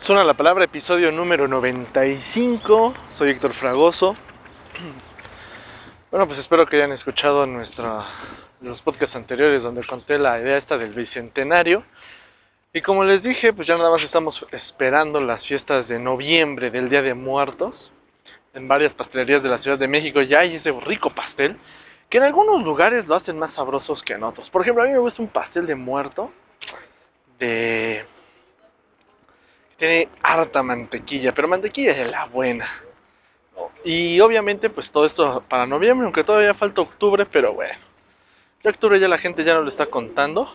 Suena la palabra, episodio número 95. Soy Héctor Fragoso. Bueno, pues espero que hayan escuchado los podcasts anteriores donde conté la idea esta del bicentenario. Y como les dije, pues ya nada más estamos esperando las fiestas de noviembre del Día de Muertos. En varias pastelerías de la Ciudad de México ya hay ese rico pastel, que en algunos lugares lo hacen más sabrosos que en otros. Por ejemplo, a mí me gusta un pastel de muerto de... Tiene harta mantequilla, pero mantequilla de la buena. Y obviamente pues todo esto para noviembre, aunque todavía falta octubre, pero bueno. Ya octubre ya la gente ya no lo está contando.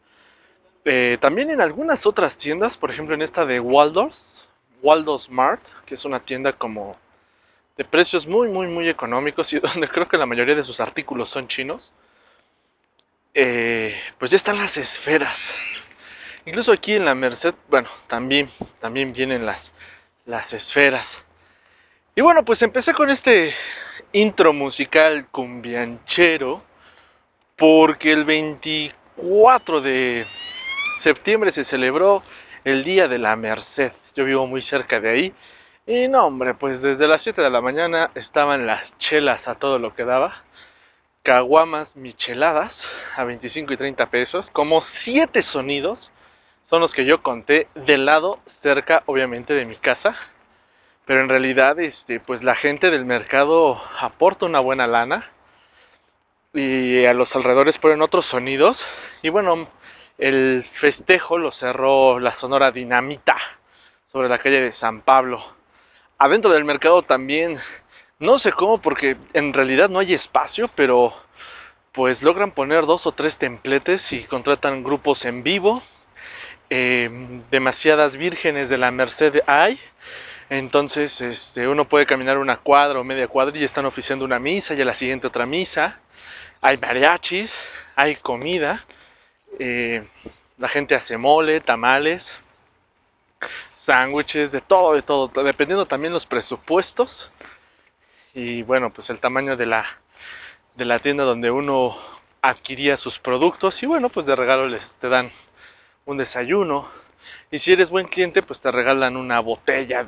También en algunas otras tiendas, por ejemplo en esta de Waldo Smart, que es una tienda como de precios muy económicos y donde creo que la mayoría de sus artículos son chinos, pues ya están las esferas. Incluso aquí en la Merced, bueno, también vienen las esferas. Y bueno, pues empecé con este intro musical cumbianchero porque el 24 de septiembre se celebró el Día de la Merced. Yo vivo muy cerca de ahí. Y no, hombre, pues desde las 7 de la mañana estaban las chelas a todo lo que daba. Caguamas micheladas a 25 y 30 pesos. Como 7 sonidos son los que yo conté del lado cerca, obviamente, de mi casa. Pero en realidad, pues la gente del mercado aporta una buena lana y a los alrededores ponen otros sonidos. Y bueno, el festejo lo cerró la Sonora Dinamita sobre la calle de San Pablo. Adentro del mercado también, no sé cómo, porque en realidad no hay espacio, pero pues logran poner 2 o 3 templetes y contratan grupos en vivo. Demasiadas vírgenes de la Merced hay. Entonces, uno puede caminar una cuadra o media cuadra y están oficiando una misa y a la siguiente otra misa. Hay mariachis, hay comida, eh, la gente hace mole, tamales, sándwiches, de todo, dependiendo también los presupuestos y bueno, pues el tamaño de la tienda donde uno adquiría sus productos y bueno, pues de regalo te dan un desayuno y si eres buen cliente, pues te regalan una botella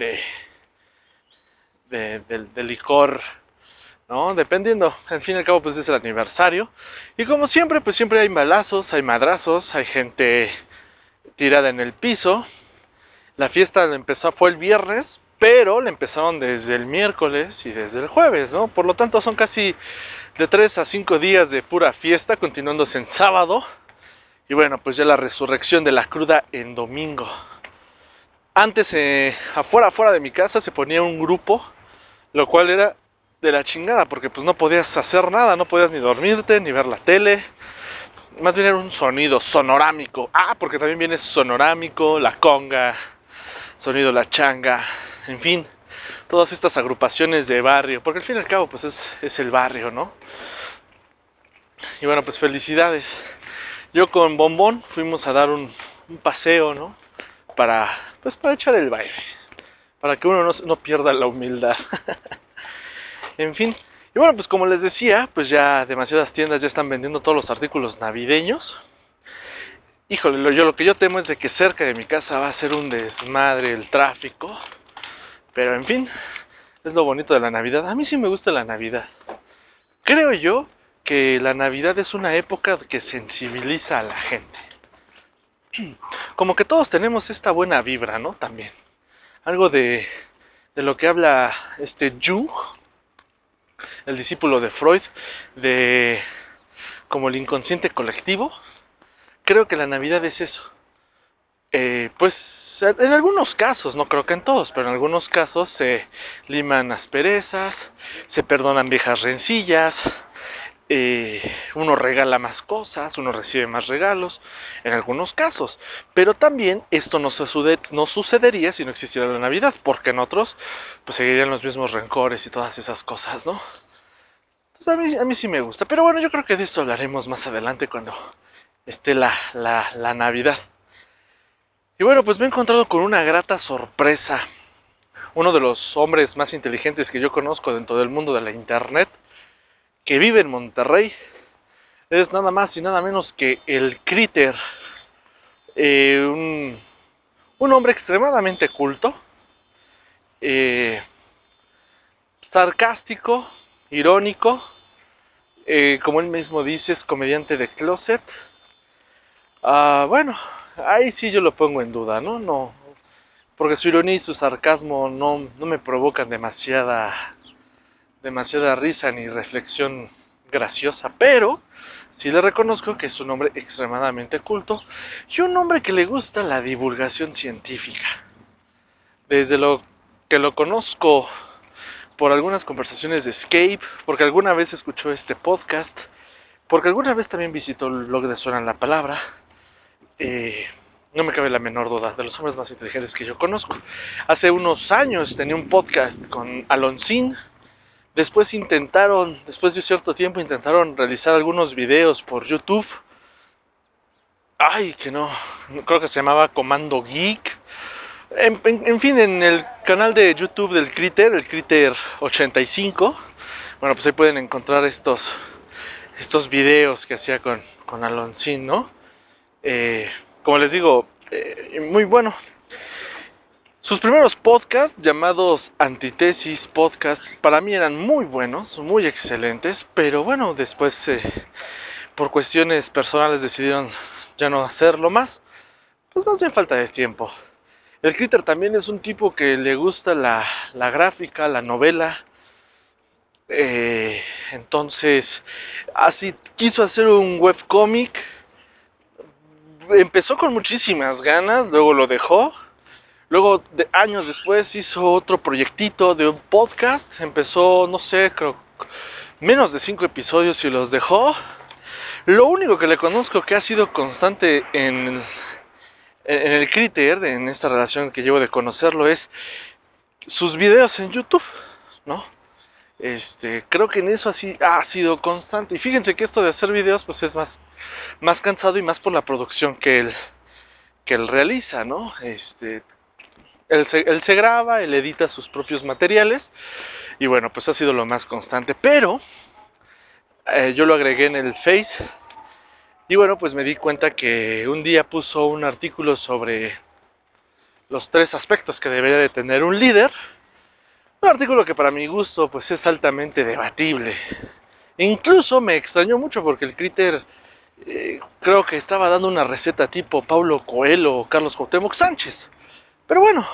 de licor, ¿no? Dependiendo, al fin y al cabo pues es el aniversario. Y como siempre, pues siempre hay balazos, hay madrazos, hay gente tirada en el piso. La fiesta fue el viernes, pero la empezaron desde el miércoles y desde el jueves, ¿no? Por lo tanto son casi de 3 a 5 días de pura fiesta, continuándose en sábado. Y bueno, pues ya la resurrección de la cruda en domingo. Antes, afuera de mi casa se ponía un grupo, lo cual era de la chingada, porque pues no podías hacer nada, no podías ni dormirte, ni ver la tele. Más bien era un sonido sonorámico. Ah, porque también viene sonorámico, la conga, sonido la changa, en fin, todas estas agrupaciones de barrio, porque al fin y al cabo pues es el barrio, ¿no? Y bueno, pues felicidades. Yo con Bombón fuimos a dar un paseo, ¿no? Para echar el baile, para que uno no pierda la humildad. En fin, y bueno, pues como les decía, pues ya demasiadas tiendas ya están vendiendo todos los artículos navideños. Híjole, lo que yo temo es de que cerca de mi casa va a ser un desmadre el tráfico. Pero en fin, es lo bonito de la Navidad. A mí sí me gusta la Navidad. Creo yo que la Navidad es una época que sensibiliza a la gente. Como que todos tenemos esta buena vibra, ¿no? También. Algo de lo que habla Jung, el discípulo de Freud, de como el inconsciente colectivo. Creo que la Navidad es eso. Pues en algunos casos, no creo que en todos, pero en algunos casos se liman asperezas, se perdonan viejas rencillas, uno regala más cosas, uno recibe más regalos, en algunos casos. Pero también esto no sucedería si no existiera la Navidad, porque en otros pues seguirían los mismos rencores y todas esas cosas, ¿no? Entonces a mí sí me gusta, pero bueno, yo creo que de esto hablaremos más adelante cuando esté la Navidad. Y bueno, pues me he encontrado con una grata sorpresa. Uno de los hombres más inteligentes que yo conozco dentro del mundo de la internet, que vive en Monterrey, es nada más y nada menos que el Critter, un un hombre extremadamente culto, eh, sarcástico, irónico, como él mismo dice, es comediante de closet. Bueno, ahí sí yo lo pongo en duda, ¿no? No, porque su ironía y su sarcasmo no me provocan demasiada risa ni reflexión graciosa, pero sí le reconozco que es un hombre extremadamente culto y un hombre que le gusta la divulgación científica. Desde lo que lo conozco por algunas conversaciones de Escape, porque alguna vez escuchó este podcast, porque alguna vez también visitó el blog de Suena la Palabra, eh, no me cabe la menor duda, de los hombres más inteligentes que yo conozco. Hace unos años tenía un podcast con Alonsín. Después después de un cierto tiempo, intentaron realizar algunos videos por YouTube. Ay, que no, creo que se llamaba Comando Geek. En fin, en el canal de YouTube del Critter, el Critter 85, bueno, pues ahí pueden encontrar estos videos que hacía con Alonsín, ¿no? Como les digo, muy bueno. Sus primeros podcasts, llamados Antitesis Podcast, para mí eran muy buenos, muy excelentes, pero bueno, después por cuestiones personales decidieron ya no hacerlo más, pues más bien falta de tiempo. El Critter también es un tipo que le gusta la gráfica, la novela, entonces así quiso hacer un webcómic, empezó con muchísimas ganas, luego lo dejó. Luego, años después, hizo otro proyectito de un podcast. Empezó, no sé, creo, menos de 5 episodios y los dejó. Lo único que le conozco que ha sido constante en el Critter, en esta relación que llevo de conocerlo, es sus videos en YouTube, ¿no? Creo que en eso así ha sido constante. Y fíjense que esto de hacer videos, pues es más cansado y más por la producción que él realiza, ¿no? Él se graba, él edita sus propios materiales y bueno, pues ha sido lo más constante. Pero yo lo agregué en el Face y bueno, pues me di cuenta que un día puso un artículo sobre los 3 aspectos que debería de tener un líder. Un artículo que para mi gusto pues es altamente debatible. Incluso me extrañó mucho porque el Critter creo que estaba dando una receta tipo Paulo Coelho o Carlos Cuauhtémoc Sánchez. Pero bueno,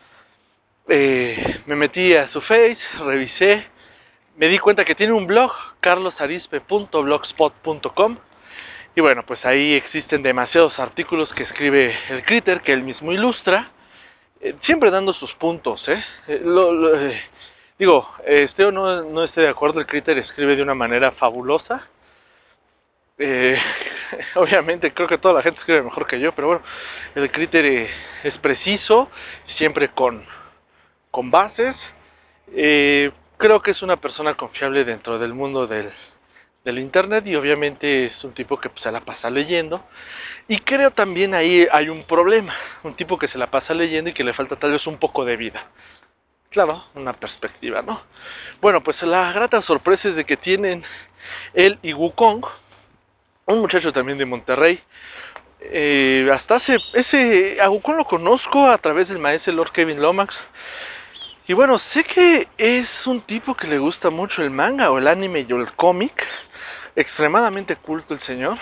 me metí a su Face, revisé, me di cuenta que tiene un blog, carlosarispe.blogspot.com, y bueno, pues ahí existen demasiados artículos que escribe el Critter, que él mismo ilustra, siempre dando sus puntos, digo, esté o no esté de acuerdo, el Critter escribe de una manera fabulosa. Eh, Obviamente creo que toda la gente escribe mejor que yo, pero bueno, el Critter es preciso, siempre con bases. Creo que es una persona confiable dentro del mundo del internet y obviamente es un tipo que pues, se la pasa leyendo. Y creo también ahí hay un problema, un tipo que se la pasa leyendo y que le falta tal vez un poco de vida. Claro, una perspectiva, ¿no? Bueno, pues la grata sorpresa es de que tienen él y Wukong, un muchacho también de Monterrey. Hasta a Wukong lo conozco a través del maestro Lord Kevin Lomax. Y bueno, sé que es un tipo que le gusta mucho el manga o el anime y el cómic. Extremadamente culto el señor.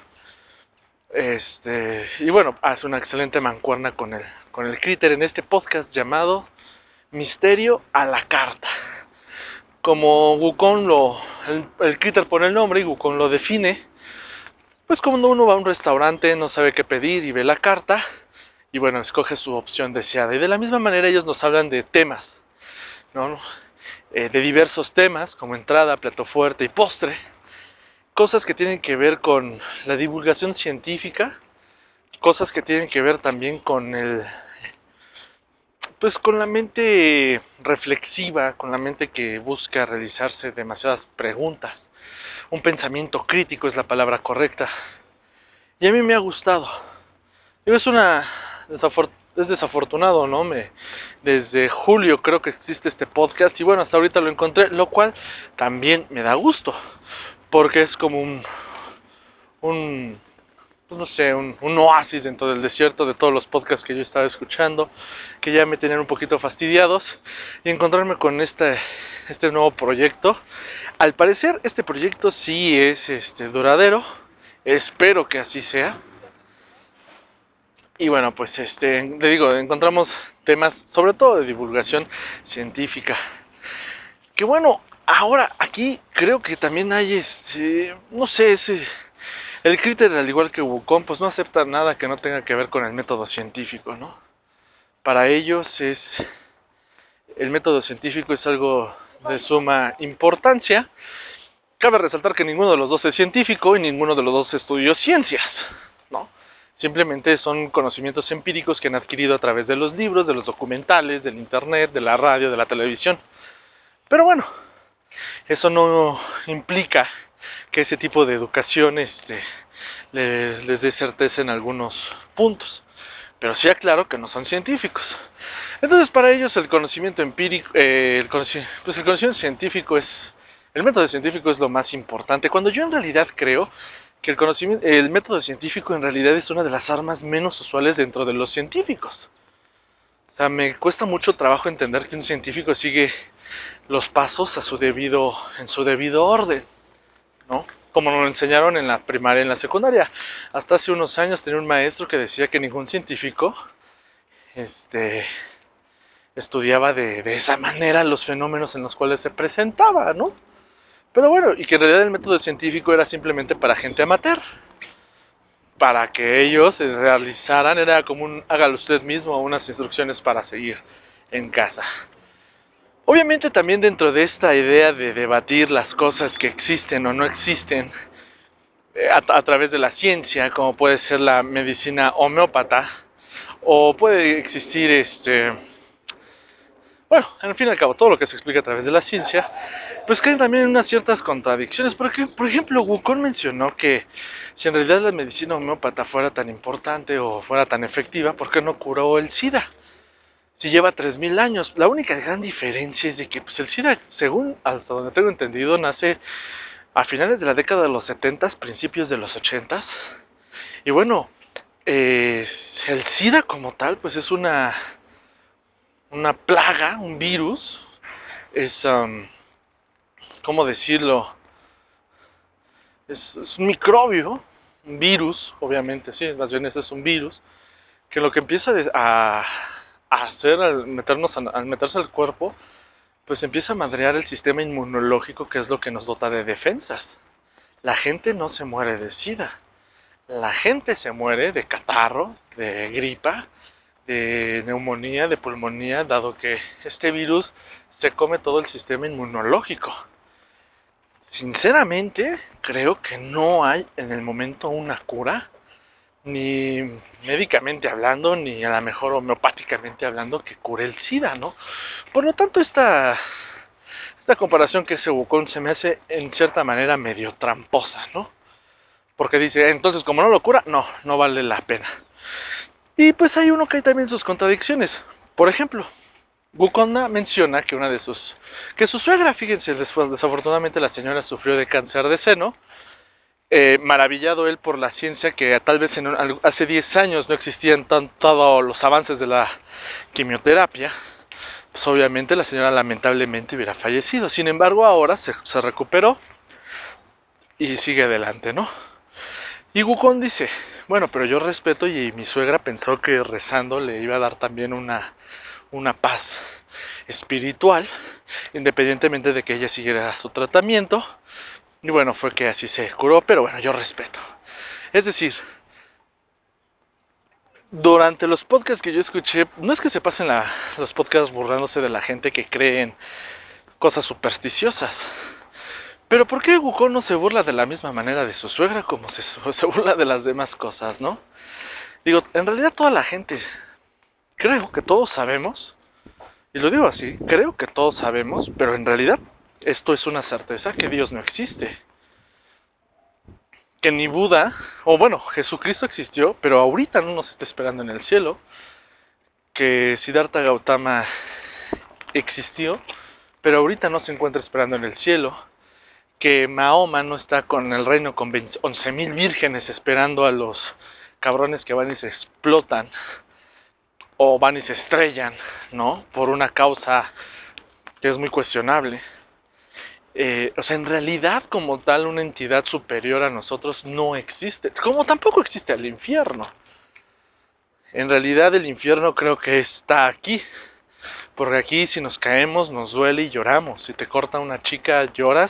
Y bueno, hace una excelente mancuerna con el Critter en este podcast llamado Misterio a la Carta. Como Wukong el Critter pone el nombre y Wukong lo define, pues cuando uno va a un restaurante no sabe qué pedir y ve la carta, y bueno, escoge su opción deseada. Y de la misma manera ellos nos hablan de temas, ¿no? De diversos temas, como entrada, plato fuerte y postre. Cosas que tienen que ver con la divulgación científica, cosas que tienen que ver también pues con la mente reflexiva, con la mente que busca realizarse demasiadas preguntas. Un pensamiento crítico es la palabra correcta. Y a mí me ha gustado. Es es desafortunado, ¿no? Desde julio creo que existe este podcast y bueno, hasta ahorita lo encontré, lo cual también me da gusto, porque es como un pues no sé, un oasis dentro del desierto de todos los podcasts que yo estaba escuchando, que ya me tenían un poquito fastidiados, y encontrarme con este nuevo proyecto. Al parecer este proyecto sí es duradero, espero que así sea. Y bueno, pues le digo, encontramos temas sobre todo de divulgación científica. Que bueno, ahora aquí creo que también hay no sé, el Critter, al igual que Wukong, pues no acepta nada que no tenga que ver con el método científico, ¿no? Para ellos el método científico es algo de suma importancia. Cabe resaltar que ninguno de los dos es científico y ninguno de los dos estudió ciencias, ¿no? Simplemente son conocimientos empíricos que han adquirido a través de los libros, de los documentales, del internet, de la radio, de la televisión. Pero bueno, eso no implica que ese tipo de educación les dé certeza en algunos puntos. Pero sí aclaro que no son científicos. Entonces para ellos el conocimiento empírico, pues el conocimiento científico el método científico es lo más importante. Cuando yo en realidad creo que el método científico en realidad es una de las armas menos usuales dentro de los científicos. O sea, me cuesta mucho trabajo entender que un científico sigue los pasos en su debido orden, ¿no? Como nos lo enseñaron en la primaria y en la secundaria. Hasta hace unos años tenía un maestro que decía que ningún científico este, estudiaba de esa manera los fenómenos en los cuales se presentaba, ¿no? Pero bueno, y que en realidad el método científico era simplemente para gente amateur, para que ellos realizaran, era como un hágalo usted mismo, unas instrucciones para seguir en casa. Obviamente también dentro de esta idea de debatir las cosas que existen o no existen a través de la ciencia, como puede ser la medicina homeópata, o puede existir bueno, en fin y al cabo, todo lo que se explica a través de la ciencia, pues que hay también unas ciertas contradicciones. Porque, por ejemplo, Wukong mencionó que si en realidad la medicina homeópata fuera tan importante o fuera tan efectiva, ¿por qué no curó el SIDA? Si lleva 3000 años. La única gran diferencia es de que pues, el SIDA, según hasta donde tengo entendido, nace a finales de la década de los 70, principios de los 80. Y bueno, el SIDA como tal, pues es una plaga, un virus, es, ¿cómo decirlo? Es un microbio, un virus, obviamente, sí, más bien ese es un virus, que lo que empieza a hacer al meterse al cuerpo, pues empieza a madrear el sistema inmunológico, que es lo que nos dota de defensas. La gente no se muere de SIDA, la gente se muere de catarro, de gripa, de neumonía, de pulmonía, dado que este virus se come todo el sistema inmunológico. Sinceramente, creo que no hay en el momento una cura, ni médicamente hablando, ni a lo mejor homeopáticamente hablando, que cure el SIDA, ¿no? Por lo tanto, esta comparación que se Wukong se me hace en cierta manera medio tramposa, ¿no? Porque dice, entonces como no lo cura, no vale la pena. Y pues hay uno que hay también sus contradicciones. Por ejemplo, Wukong menciona que que su suegra, fíjense, desafortunadamente la señora sufrió de cáncer de seno, maravillado él por la ciencia que tal vez hace 10 años no existían todos los avances de la quimioterapia, pues obviamente la señora lamentablemente hubiera fallecido. Sin embargo, ahora se recuperó y sigue adelante, ¿no? Y Wukong dice, bueno, pero yo respeto y mi suegra pensó que rezando le iba a dar también una paz espiritual, independientemente de que ella siguiera su tratamiento. Y bueno, fue que así se curó, pero bueno, yo respeto. Es decir, durante los podcasts que yo escuché, no es que se pasen los podcasts burlándose de la gente que cree en cosas supersticiosas. Pero ¿por qué Wukong no se burla de la misma manera de su suegra como se burla de las demás cosas, no? Digo, en realidad toda la gente, creo que todos sabemos, y lo digo así, creo que todos sabemos, pero en realidad esto es una certeza, que Dios no existe. Que ni Buda, o bueno, Jesucristo existió, pero ahorita no nos está esperando en el cielo. Que Siddhartha Gautama existió, pero ahorita no se encuentra esperando en el cielo. que Mahoma no está con el reino con 11,000 vírgenes esperando a los cabrones que van y se explotan o van y se estrellan, ¿no? Por una causa que es muy cuestionable. O sea, en realidad como tal una entidad superior a nosotros no existe, como tampoco existe el infierno. En realidad el infierno creo que está aquí, porque aquí si nos caemos nos duele y lloramos. Si te corta una chica lloras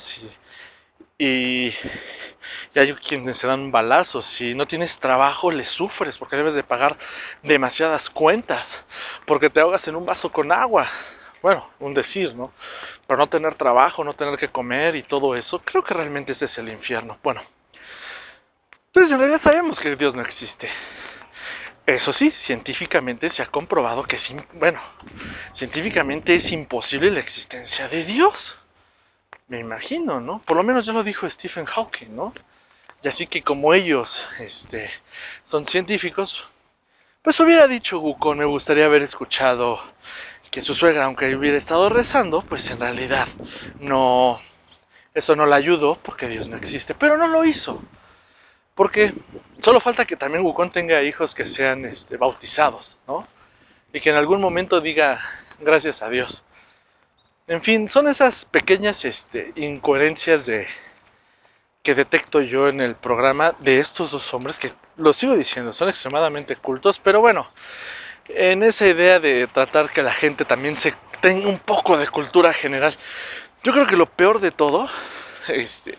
y hay quienes se dan balazos. Si no tienes trabajo le sufres porque debes de pagar demasiadas cuentas, porque te ahogas en un vaso con agua. Bueno, un decir, ¿no? Pero no tener trabajo, no tener que comer y todo eso, creo que realmente ese es el infierno. Bueno, entonces en realidad sabemos que Dios no existe. Eso sí, científicamente se ha comprobado que sí, bueno, científicamente es imposible la existencia de Dios. Me imagino, ¿no? Por lo menos ya lo dijo Stephen Hawking, ¿no? Y así que como ellos, son científicos, pues hubiera dicho Wukong, me gustaría haber escuchado que su suegra, aunque hubiera estado rezando, pues en realidad no, eso no la ayudó porque Dios no existe, pero no lo hizo. Porque solo falta que también Wukong tenga hijos que sean bautizados, ¿no? Y que en algún momento diga gracias a Dios. En fin, son esas pequeñas incoherencias que detecto yo en el programa de estos dos hombres que, lo sigo diciendo, son extremadamente cultos, pero bueno, en esa idea de tratar que la gente también se tenga un poco de cultura general, yo creo que lo peor de todo, este,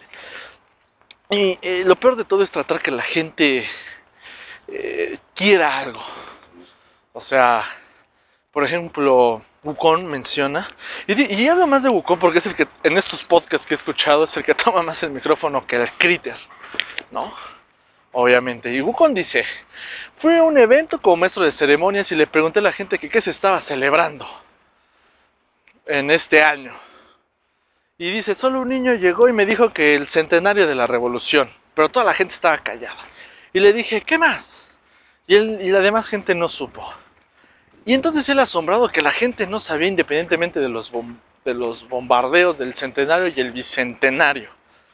lo peor de todo es tratar que la gente quiera algo. O sea, por ejemplo, Wukong menciona, y hablo más de Wukong porque es el que, en estos podcasts que he escuchado, es el que toma más el micrófono que el Critter, ¿no? Obviamente. Y Wukong dice, fui a un evento como maestro de ceremonias y le pregunté a la gente que qué se estaba celebrando en este año. Y dice, solo un niño llegó y me dijo que el centenario de la revolución, pero toda la gente estaba callada. Y le dije, ¿qué más? Y la demás gente no supo. Y entonces él asombrado que la gente no sabía independientemente de de los bombardeos del centenario y el bicentenario.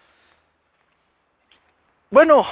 Bueno,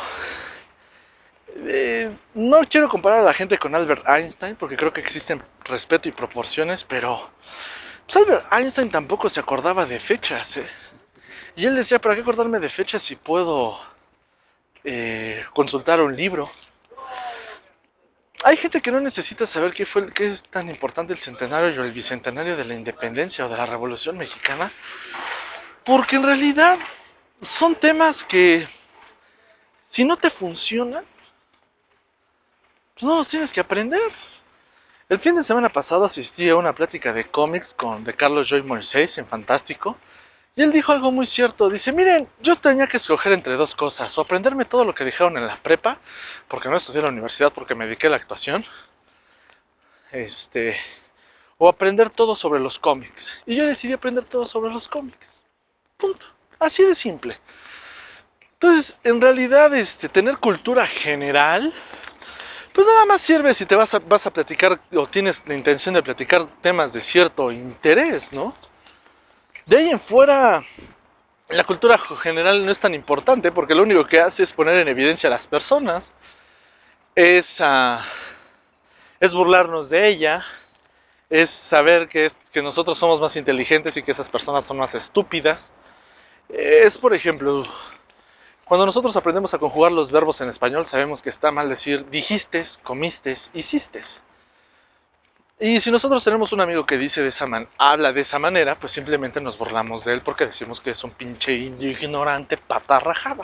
no quiero comparar a la gente con Albert Einstein porque creo que existen respeto y proporciones, pero pues Albert Einstein tampoco se acordaba de fechas, ¿eh? Y él decía, ¿para qué acordarme de fechas si puedo consultar un libro? Hay gente que no necesita saber qué es tan importante el centenario o el bicentenario de la independencia o de la Revolución Mexicana, porque en realidad son temas que si no te funcionan, pues no los tienes que aprender. El fin de semana pasado asistí a una plática de cómics de Carlos Joy Moisés en Fantástico, y él dijo algo muy cierto. Dice, miren, yo tenía que escoger entre dos cosas, o aprenderme todo lo que dijeron en la prepa, porque no estudié en la universidad porque me dediqué a la actuación, este, o aprender todo sobre los cómics. Y yo decidí aprender todo sobre los cómics. Punto. Así de simple. Entonces, en realidad, tener cultura general, pues nada más sirve si te vas a platicar o tienes la intención de platicar temas de cierto interés, ¿no? De ahí en fuera, la cultura general no es tan importante porque lo único que hace es poner en evidencia a las personas, es, es burlarnos de ella, es saber que nosotros somos más inteligentes y que esas personas son más estúpidas. Es, por ejemplo, cuando nosotros aprendemos a conjugar los verbos en español, sabemos que está mal decir dijiste, comiste, hiciste. Y si nosotros tenemos un amigo que dice habla de esa manera, pues simplemente nos burlamos de él porque decimos que es un pinche indio ignorante pata rajada.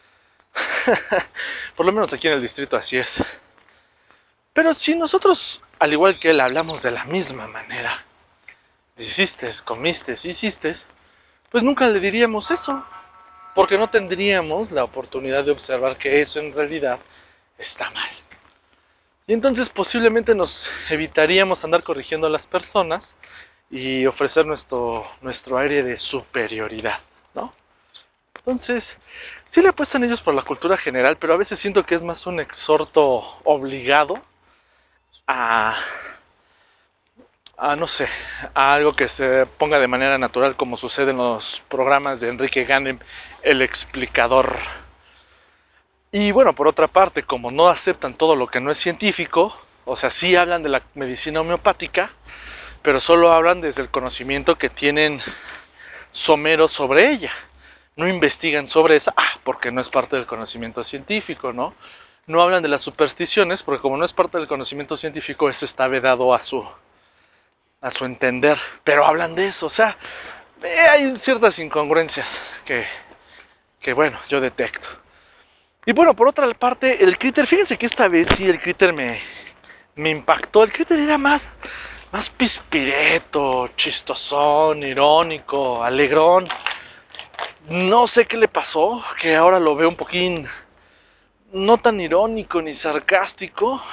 Por lo menos aquí en el distrito así es. Pero si nosotros, al igual que él, hablamos de la misma manera, hiciste, comiste, hiciste, pues nunca le diríamos eso, porque no tendríamos la oportunidad de observar que eso en realidad está mal. Y entonces posiblemente nos evitaríamos andar corrigiendo a las personas y ofrecer nuestro aire de superioridad, ¿no? Entonces, sí le apuestan ellos por la cultura general, pero a veces siento que es más un exhorto obligado a, no sé, a algo que se ponga de manera natural como sucede en los programas de Enrique Ganem, el explicador. Y bueno, por otra parte, como no aceptan todo lo que no es científico, o sea, sí hablan de la medicina homeopática, pero solo hablan desde el conocimiento que tienen someros sobre ella. No investigan sobre esa, porque no es parte del conocimiento científico, ¿no? No hablan de las supersticiones, porque como no es parte del conocimiento científico, eso está vedado a su entender, pero hablan de eso, o sea, hay ciertas incongruencias que bueno, yo detecto. Y bueno, por otra parte, el Critter, fíjense que esta vez sí el Critter me impactó. El Critter era más pispireto, chistosón, irónico, alegrón. No sé qué le pasó, que ahora lo veo un poquín no tan irónico ni sarcástico.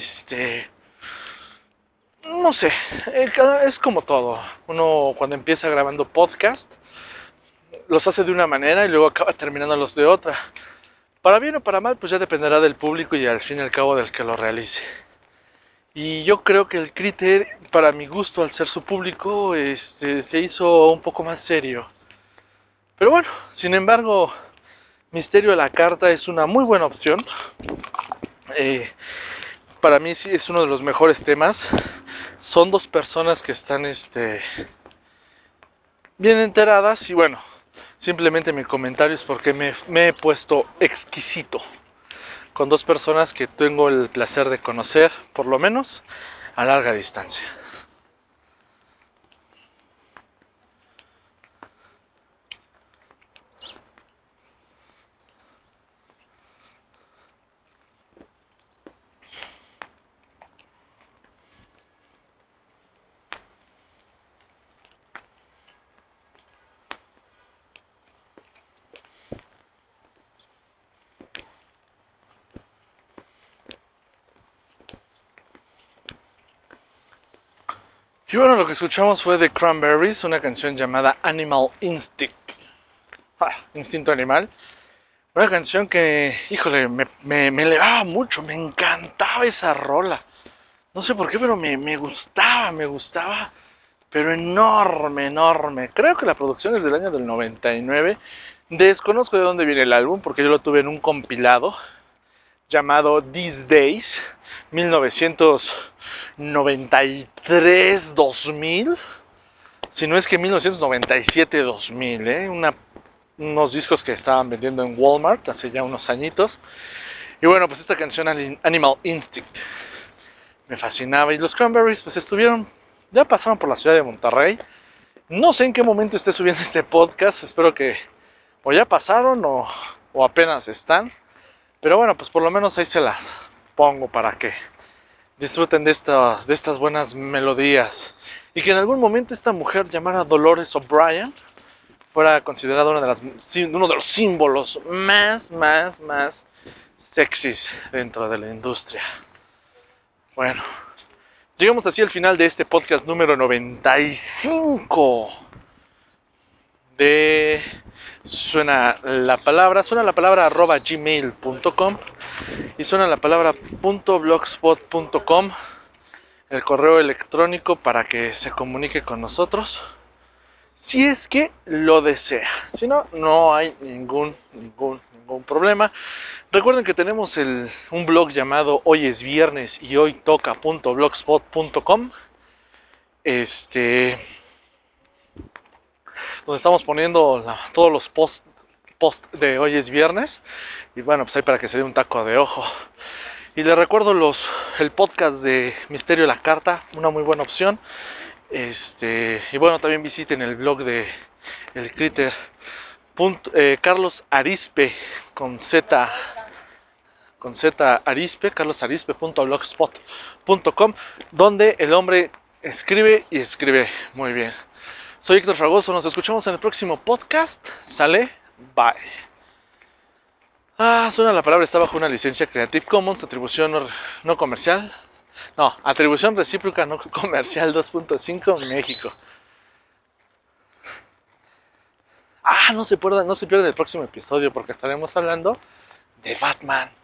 No sé, es como todo. Uno cuando empieza grabando podcast, los hace de una manera y luego acaba terminándolos de otra. Para bien o para mal, pues ya dependerá del público y al fin y al cabo del que lo realice. Y yo creo que el Critter, para mi gusto, al ser su público, se hizo un poco más serio. Pero bueno, sin embargo, Misterio de la Carta es una muy buena opción. Para mí sí es uno de los mejores temas. Son dos personas que están bien enteradas y bueno, simplemente mi comentario es porque me he puesto exquisito con dos personas que tengo el placer de conocer, por lo menos a larga distancia. Y bueno, lo que escuchamos fue The Cranberries, una canción llamada Animal Instinct. Instinto animal. Una canción que, híjole, me elevaba mucho, me encantaba esa rola. No sé por qué, pero me gustaba, pero enorme, enorme. Creo que la producción es del año del 99. Desconozco de dónde viene el álbum, porque yo lo tuve en un compilado llamado These Days, 1993-2000, si no es que 1997-2000, unos discos que estaban vendiendo en Walmart hace ya unos añitos. Y bueno, pues esta canción Animal Instinct me fascinaba. Y los Cranberries pues ya pasaron por la ciudad de Monterrey. No sé en qué momento esté subiendo este podcast, espero que o ya pasaron o apenas están. Pero bueno, pues por lo menos ahí se las pongo para que disfruten de estas buenas melodías. Y que en algún momento esta mujer llamada Dolores O'Brien fuera considerada uno de los símbolos más sexys dentro de la industria. Bueno, llegamos así al final de este podcast número 95 de suena la palabra @gmail.com y suena la palabra .blogspot.com, el correo electrónico para que se comunique con nosotros si es que lo desea. Si no, no hay ningún problema. Recuerden que tenemos un blog llamado Hoy es Viernes y Hoy Toca.blogspot.com, donde estamos poniendo todos los post de Hoy es Viernes. Y bueno, pues ahí para que se dé un taco de ojo. Y les recuerdo el podcast de Misterio de la Carta, una muy buena opción. Y bueno, también visiten el blog de el Critter, Carlos Arispe con Z Arispe, carlosarispe.blogspot.com, donde el hombre escribe y escribe muy bien. Soy Héctor Fragoso, nos escuchamos en el próximo podcast. Sale, bye. Suena la palabra, está bajo una licencia Creative Commons, atribución no comercial. No, atribución recíproca no comercial 2.5 México. No se pierdan el próximo episodio porque estaremos hablando de Batman.